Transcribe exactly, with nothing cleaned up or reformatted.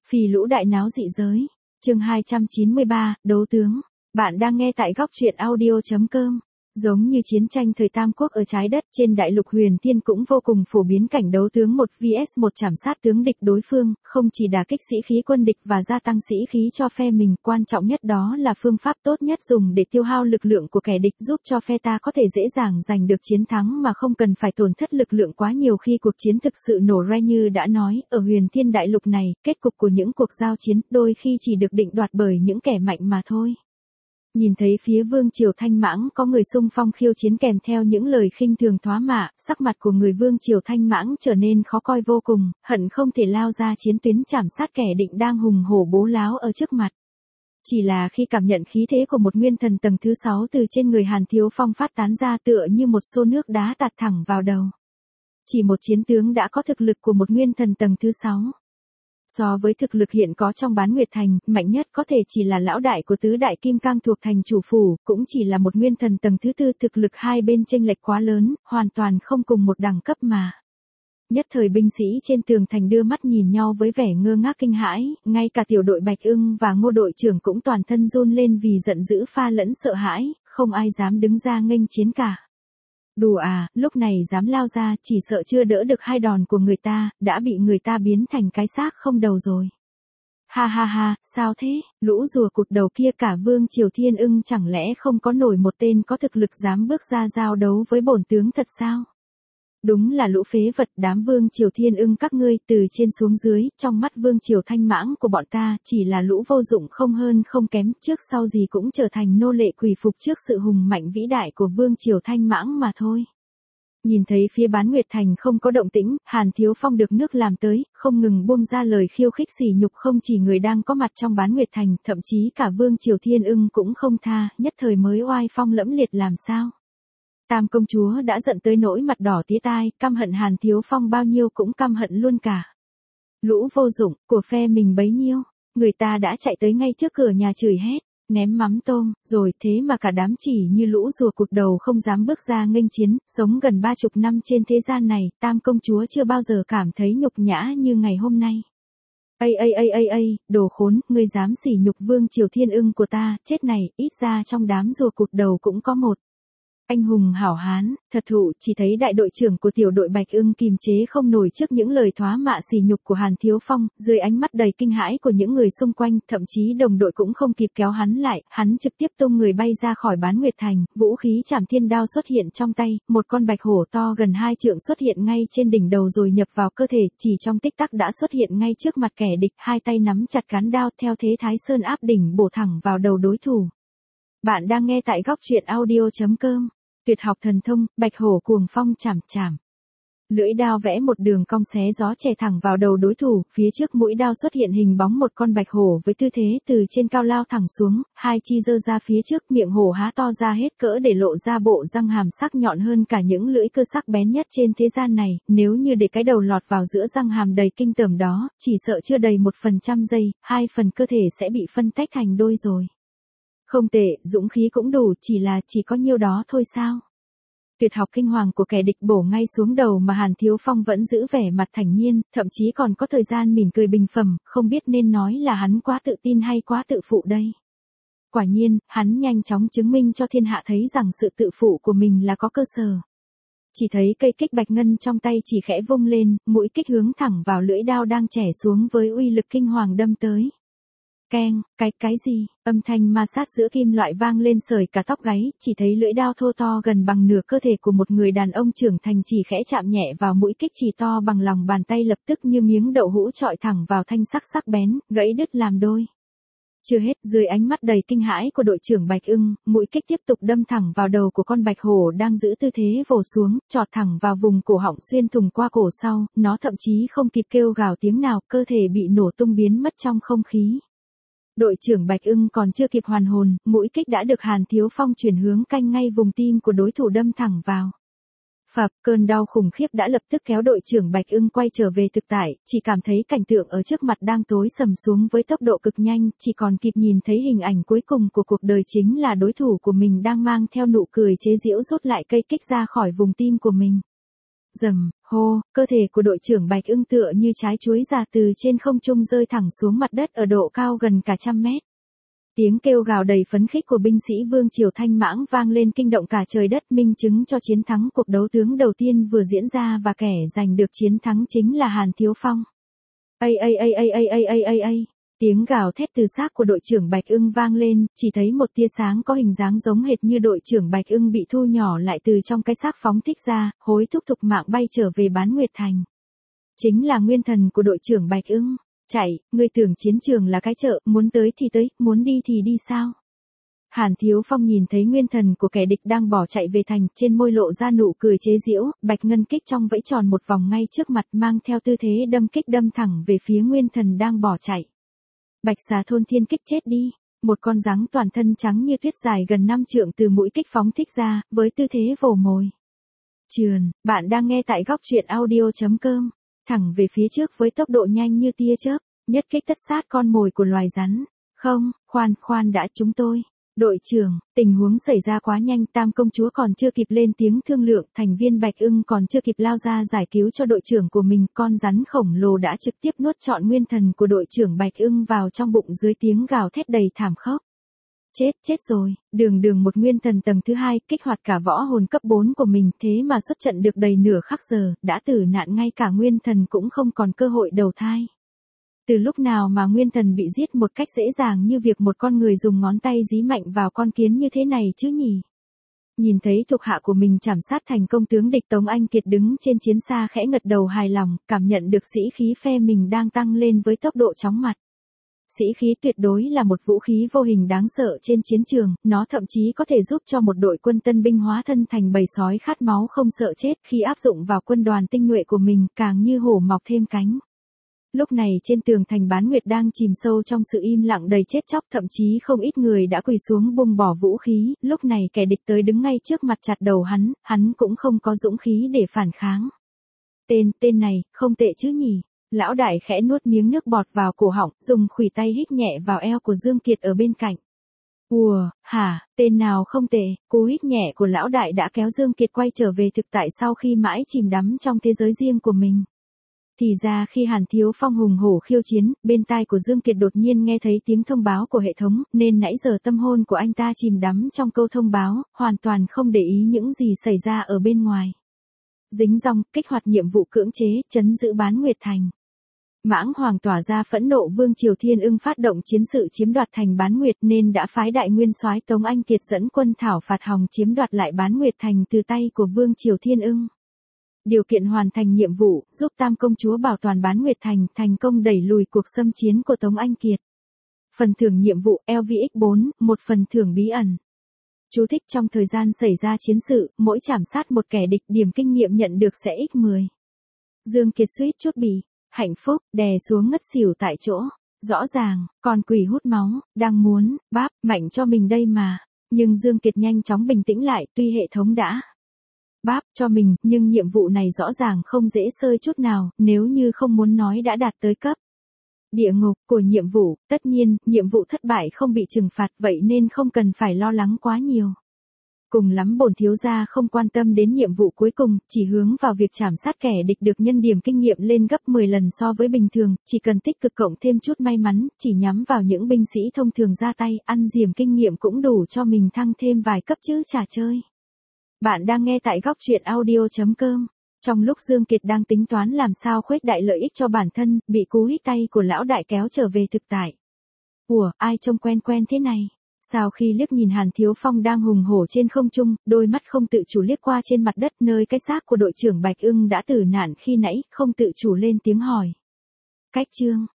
Phì lũ đại náo dị giới. Chương hai trăm chín mươi ba, đấu tướng. Bạn đang nghe tại góc truyện audio chấm com. Giống như chiến tranh thời Tam Quốc ở trái đất, trên đại lục Huyền Thiên cũng vô cùng phổ biến cảnh đấu tướng một vs một chảm sát tướng địch đối phương, không chỉ đả kích sĩ khí quân địch và gia tăng sĩ khí cho phe mình, quan trọng nhất đó là phương pháp tốt nhất dùng để tiêu hao lực lượng của kẻ địch, giúp cho phe ta có thể dễ dàng giành được chiến thắng mà không cần phải tổn thất lực lượng quá nhiều khi cuộc chiến thực sự nổ ra. Như đã nói, ở Huyền Thiên đại lục này, kết cục của những cuộc giao chiến đôi khi chỉ được định đoạt bởi những kẻ mạnh mà thôi. Nhìn thấy phía Vương Triều Thanh Mãng có người xung phong khiêu chiến kèm theo những lời khinh thường thoá mạ, sắc mặt của người Vương Triều Thanh Mãng trở nên khó coi vô cùng, hận không thể lao ra chiến tuyến chảm sát kẻ định đang hùng hổ bố láo ở trước mặt. Chỉ là khi cảm nhận khí thế của một nguyên thần tầng thứ sáu từ trên người Hàn Thiếu Phong phát tán ra tựa như một xô nước đá tạt thẳng vào đầu. Chỉ một chiến tướng đã có thực lực của một nguyên thần tầng thứ sáu. So với thực lực hiện có trong Bán Nguyệt Thành, mạnh nhất có thể chỉ là lão đại của tứ đại kim cang thuộc thành chủ phủ, cũng chỉ là một nguyên thần tầng thứ tư, thực lực hai bên chênh lệch quá lớn, hoàn toàn không cùng một đẳng cấp mà. Nhất thời binh sĩ trên tường thành đưa mắt nhìn nhau với vẻ ngơ ngác kinh hãi, ngay cả tiểu đội Bạch Ưng và Ngô đội trưởng cũng toàn thân run lên vì giận dữ pha lẫn sợ hãi, không ai dám đứng ra nghênh chiến cả. Đùa à, lúc này dám lao ra, chỉ sợ chưa đỡ được hai đòn của người ta, đã bị người ta biến thành cái xác không đầu rồi. Ha ha ha, sao thế, lũ rùa cụt đầu kia, cả Vương Triều Thiên Ưng chẳng lẽ không có nổi một tên có thực lực dám bước ra giao đấu với bổn tướng thật sao? Đúng là lũ phế vật, đám Vương Triều Thiên Ưng các ngươi, từ trên xuống dưới, trong mắt Vương Triều Thanh Mãng của bọn ta, chỉ là lũ vô dụng không hơn không kém, trước sau gì cũng trở thành nô lệ quỳ phục trước sự hùng mạnh vĩ đại của Vương Triều Thanh Mãng mà thôi. Nhìn thấy phía Bán Nguyệt Thành không có động tĩnh, Hàn Thiếu Phong được nước làm tới, không ngừng buông ra lời khiêu khích sỉ nhục, không chỉ người đang có mặt trong Bán Nguyệt Thành, thậm chí cả Vương Triều Thiên Ưng cũng không tha, nhất thời mới oai phong lẫm liệt làm sao. Tam công chúa đã giận tới nỗi mặt đỏ tía tai, căm hận Hàn Thiếu Phong bao nhiêu cũng căm hận luôn cả. Lũ vô dụng, của phe mình bấy nhiêu, người ta đã chạy tới ngay trước cửa nhà chửi hét, ném mắm tôm, rồi thế mà cả đám chỉ như lũ rùa cụt đầu không dám bước ra nghênh chiến, sống gần ba chục năm trên thế gian này, Tam công chúa chưa bao giờ cảm thấy nhục nhã như ngày hôm nay. Ây ây ây ây ây, đồ khốn, ngươi dám sỉ nhục Vương Triều Thiên Ưng của ta, chết này, ít ra trong đám rùa cụt đầu cũng có một anh hùng hảo hán, thật thụ. Chỉ thấy đại đội trưởng của tiểu đội Bạch Ưng kìm chế không nổi trước những lời thoá mạ sỉ nhục của Hàn Thiếu Phong, dưới ánh mắt đầy kinh hãi của những người xung quanh, thậm chí đồng đội cũng không kịp kéo hắn lại, hắn trực tiếp tung người bay ra khỏi Bán Nguyệt Thành, vũ khí Trảm Thiên Đao xuất hiện trong tay, một con bạch hổ to gần hai trượng xuất hiện ngay trên đỉnh đầu rồi nhập vào cơ thể, chỉ trong tích tắc đã xuất hiện ngay trước mặt kẻ địch, hai tay nắm chặt cán đao theo thế Thái Sơn áp đỉnh bổ thẳng vào đầu đối thủ. Bạn đang nghe tại góc truyện audio chấm com. Tuyệt học thần thông, Bạch Hổ Cuồng Phong chảm chảm. Lưỡi đao vẽ một đường cong xé gió chẻ thẳng vào đầu đối thủ, phía trước mũi đao xuất hiện hình bóng một con bạch hổ với tư thế từ trên cao lao thẳng xuống, hai chi giơ ra phía trước, miệng hổ há to ra hết cỡ để lộ ra bộ răng hàm sắc nhọn hơn cả những lưỡi cưa sắc bén nhất trên thế gian này, nếu như để cái đầu lọt vào giữa răng hàm đầy kinh tởm đó, chỉ sợ chưa đầy một phần trăm giây, hai phần cơ thể sẽ bị phân tách thành đôi rồi. Không tệ, dũng khí cũng đủ, chỉ là chỉ có nhiêu đó thôi sao? Tuyệt học kinh hoàng của kẻ địch bổ ngay xuống đầu mà Hàn Thiếu Phong vẫn giữ vẻ mặt thản nhiên, thậm chí còn có thời gian mỉm cười bình phẩm, không biết nên nói là hắn quá tự tin hay quá tự phụ đây. Quả nhiên, hắn nhanh chóng chứng minh cho thiên hạ thấy rằng sự tự phụ của mình là có cơ sở. Chỉ thấy cây kích bạch ngân trong tay chỉ khẽ vung lên, mũi kích hướng thẳng vào lưỡi đao đang chẻ xuống với uy lực kinh hoàng đâm tới. Keng, cái, cái gì, âm thanh ma sát giữa kim loại vang lên sởi cả tóc gáy, chỉ thấy lưỡi đao thô to gần bằng nửa cơ thể của một người đàn ông trưởng thành chỉ khẽ chạm nhẹ vào mũi kích chỉ to bằng lòng bàn tay, lập tức như miếng đậu hũ chọi thẳng vào thanh sắc sắc bén, gãy đứt làm đôi. Chưa hết, dưới ánh mắt đầy kinh hãi của đội trưởng Bạch Ưng, mũi kích tiếp tục đâm thẳng vào đầu của con bạch hổ đang giữ tư thế vồ xuống, chọt thẳng vào vùng cổ họng xuyên thủng qua cổ sau, nó thậm chí không kịp kêu gào tiếng nào, cơ thể bị nổ tung biến mất trong không khí. Đội trưởng Bạch Ưng còn chưa kịp hoàn hồn, mũi kích đã được Hàn Thiếu Phong chuyển hướng canh ngay vùng tim của đối thủ đâm thẳng vào. Phập, cơn đau khủng khiếp đã lập tức kéo đội trưởng Bạch Ưng quay trở về thực tại, chỉ cảm thấy cảnh tượng ở trước mặt đang tối sầm xuống với tốc độ cực nhanh, chỉ còn kịp nhìn thấy hình ảnh cuối cùng của cuộc đời chính là đối thủ của mình đang mang theo nụ cười chế giễu rút lại cây kích ra khỏi vùng tim của mình. Rầm, hô, cơ thể của đội trưởng Bạch Ưng tựa như trái chuối già từ trên không trung rơi thẳng xuống mặt đất ở độ cao gần cả trăm mét. Tiếng kêu gào đầy phấn khích của binh sĩ Vương Triều Thanh Mãng vang lên kinh động cả trời đất, minh chứng cho chiến thắng cuộc đấu tướng đầu tiên vừa diễn ra và kẻ giành được chiến thắng chính là Hàn Thiếu Phong. Ây ây ây ây ây ây ây ây ây. Tiếng gào thét từ xác của đội trưởng Bạch Ưng vang lên, chỉ thấy một tia sáng có hình dáng giống hệt như đội trưởng Bạch Ưng bị thu nhỏ lại từ trong cái xác phóng thích ra, hối thúc thục mạng bay trở về Bán Nguyệt Thành. Chính là nguyên thần của đội trưởng Bạch Ưng. Chạy, ngươi tưởng chiến trường là cái chợ, muốn tới thì tới, muốn đi thì đi sao? Hàn Thiếu Phong nhìn thấy nguyên thần của kẻ địch đang bỏ chạy về thành, trên môi lộ ra nụ cười chế giễu, bạch ngân kích trong vẫy tròn một vòng ngay trước mặt mang theo tư thế đâm kích đâm thẳng về phía nguyên thần đang bỏ chạy. Bạch xà thôn thiên kích chết đi, một con rắn toàn thân trắng như tuyết dài gần năm trượng từ mũi kích phóng thích ra, với tư thế vồ mồi. Trườn, bạn đang nghe tại góc truyện audio chấm com. Thẳng về phía trước với tốc độ nhanh như tia chớp, nhất kích tất sát con mồi của loài rắn. Không, khoan, khoan đã, chúng tôi. Đội trưởng, tình huống xảy ra quá nhanh, Tam công chúa còn chưa kịp lên tiếng thương lượng, thành viên Bạch Ưng còn chưa kịp lao ra giải cứu cho đội trưởng của mình, con rắn khổng lồ đã trực tiếp nuốt trọn nguyên thần của đội trưởng Bạch Ưng vào trong bụng dưới tiếng gào thét đầy thảm khốc. Chết, chết rồi, đường đường một nguyên thần tầng thứ hai, kích hoạt cả võ hồn cấp bốn của mình, thế mà xuất trận được đầy nửa khắc giờ, đã tử nạn ngay cả nguyên thần cũng không còn cơ hội đầu thai. Từ lúc nào mà nguyên thần bị giết một cách dễ dàng như việc một con người dùng ngón tay dí mạnh vào con kiến như thế này chứ nhỉ? Nhìn thấy thuộc hạ của mình trảm sát thành công tướng địch, Tống Anh Kiệt đứng trên chiến xa khẽ ngật đầu hài lòng, cảm nhận được sĩ khí phe mình đang tăng lên với tốc độ chóng mặt. Sĩ khí tuyệt đối là một vũ khí vô hình đáng sợ trên chiến trường, nó thậm chí có thể giúp cho một đội quân tân binh hóa thân thành bầy sói khát máu không sợ chết, khi áp dụng vào quân đoàn tinh nhuệ của mình, càng như hổ mọc thêm cánh. Lúc này trên tường thành Bán Nguyệt đang chìm sâu trong sự im lặng đầy chết chóc, thậm chí không ít người đã quỳ xuống buông bỏ vũ khí, lúc này kẻ địch tới đứng ngay trước mặt chặt đầu hắn, hắn cũng không có dũng khí để phản kháng. Tên, tên này, không tệ chứ nhỉ? Lão đại khẽ nuốt miếng nước bọt vào cổ họng, dùng khuỷu tay hít nhẹ vào eo của Dương Kiệt ở bên cạnh. Ùa, hả, tên nào không tệ, cú hít nhẹ của lão đại đã kéo Dương Kiệt quay trở về thực tại sau khi mãi chìm đắm trong thế giới riêng của mình. Thì ra khi Hàn Thiếu Phong hùng hổ khiêu chiến, bên tai của Dương Kiệt đột nhiên nghe thấy tiếng thông báo của hệ thống, nên nãy giờ tâm hồn của anh ta chìm đắm trong câu thông báo, hoàn toàn không để ý những gì xảy ra ở bên ngoài. Dính dòng, kích hoạt nhiệm vụ cưỡng chế, trấn giữ Bán Nguyệt Thành. Mãng Hoàng tỏa ra phẫn nộ, Vương Triều Thiên Ưng phát động chiến sự chiếm đoạt thành Bán Nguyệt nên đã phái đại nguyên soái Tống Anh Kiệt dẫn quân thảo phạt hòng chiếm đoạt lại Bán Nguyệt Thành từ tay của Vương Triều Thiên Ưng. Điều kiện hoàn thành nhiệm vụ, giúp Tam công chúa bảo toàn Bán Nguyệt Thành, thành công đẩy lùi cuộc xâm chiến của Tống Anh Kiệt. Phần thưởng nhiệm vụ L V X bốn, một phần thưởng bí ẩn. Chú thích: trong thời gian xảy ra chiến sự, mỗi trảm sát một kẻ địch, điểm kinh nghiệm nhận được sẽ x mười. Dương Kiệt suýt chút bị hạnh phúc đè xuống ngất xỉu tại chỗ. Rõ ràng, con quỷ hút máu, đang muốn báp mạnh cho mình đây mà. Nhưng Dương Kiệt nhanh chóng bình tĩnh lại, tuy hệ thống đã báp cho mình, nhưng nhiệm vụ này rõ ràng không dễ xơi chút nào, nếu như không muốn nói đã đạt tới cấp địa ngục của nhiệm vụ. Tất nhiên, nhiệm vụ thất bại không bị trừng phạt, vậy nên không cần phải lo lắng quá nhiều. Cùng lắm bổn thiếu gia không quan tâm đến nhiệm vụ cuối cùng, chỉ hướng vào việc trảm sát kẻ địch được nhân điểm kinh nghiệm lên gấp mười lần so với bình thường, chỉ cần tích cực cộng thêm chút may mắn, chỉ nhắm vào những binh sĩ thông thường ra tay, ăn diềm kinh nghiệm cũng đủ cho mình thăng thêm vài cấp chứ chả chơi. Bạn đang nghe tại góc truyện audio chấm com. Trong lúc Dương Kiệt đang tính toán làm sao khuếch đại lợi ích cho bản thân, bị cú hít tay của lão đại kéo trở về thực tại. Ủa, ai trông quen quen thế này? Sau khi liếc nhìn Hàn Thiếu Phong đang hùng hổ trên không trung, đôi mắt không tự chủ liếc qua trên mặt đất nơi cái xác của đội trưởng Bạch Ưng đã tử nạn khi nãy, không tự chủ lên tiếng hỏi. Cách chương,